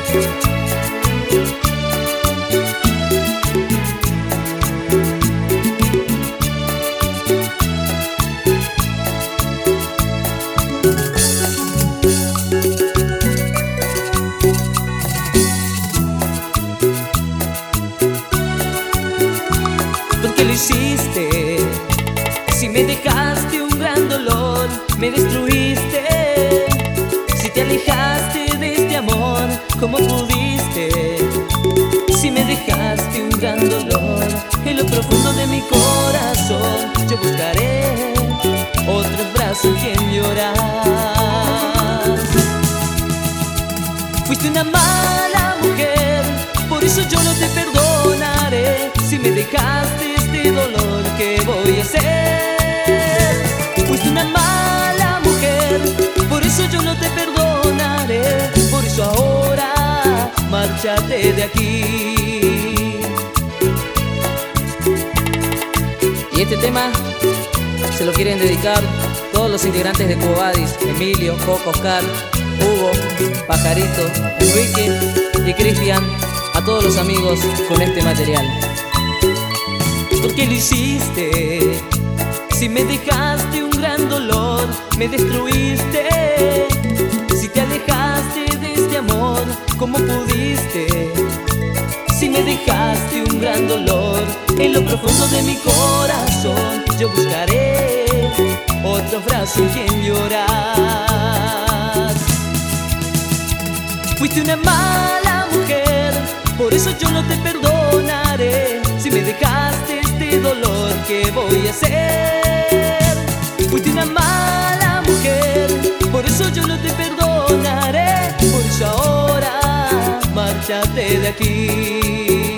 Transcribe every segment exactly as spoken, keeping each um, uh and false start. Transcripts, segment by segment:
¿Por qué lo hiciste? Si me dejaste un gran dolor, me destruiste. Si te alejaste de este amor, ¿cómo pudiste? Si me dejaste un gran dolor, en lo profundo de mi corazón yo buscaré otros brazos en quien llorar. Fuiste una mala mujer, por eso yo no te perdonaré. Si me dejaste este dolor, ¿qué voy a hacer? Fuiste una mala mujer, por eso yo no te perdonaré. Por eso ahora, márchate de aquí. Y este tema se lo quieren dedicar todos los integrantes de Quo Vadis: Emilio, Coco, Oscar, Hugo, Pajarito, Enrique y Cristian. A todos los amigos con este material. ¿Por qué lo hiciste? Si me dejaste un gran dolor, me destruiste. Si te alejaste de este amor, ¿cómo pudiste? Si me dejaste un gran dolor, en lo profundo de mi corazón yo buscaré otro brazo en quien llorar. Fuiste una mala mujer, por eso yo no te perdonaré. Si me dejaste este dolor, ¿qué voy a hacer? Fuiste una mala mujer, por eso yo no te perdonaré. Por eso ahora, márchate de aquí.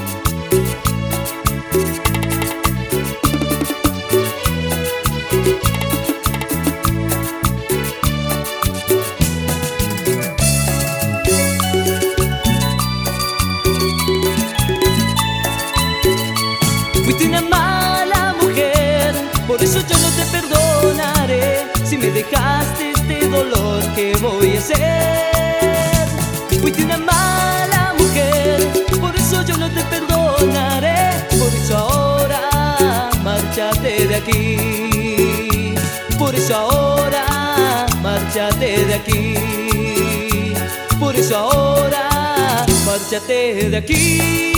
Fuiste una mala mujer, por eso yo no te perdonaré. Si me dejaste este dolor, ¿qué voy a hacer? Fuiste una mala mujer, por eso yo no te perdonaré. Por eso ahora, márchate de aquí. Por eso ahora, márchate de aquí. Por eso ahora, márchate de aquí.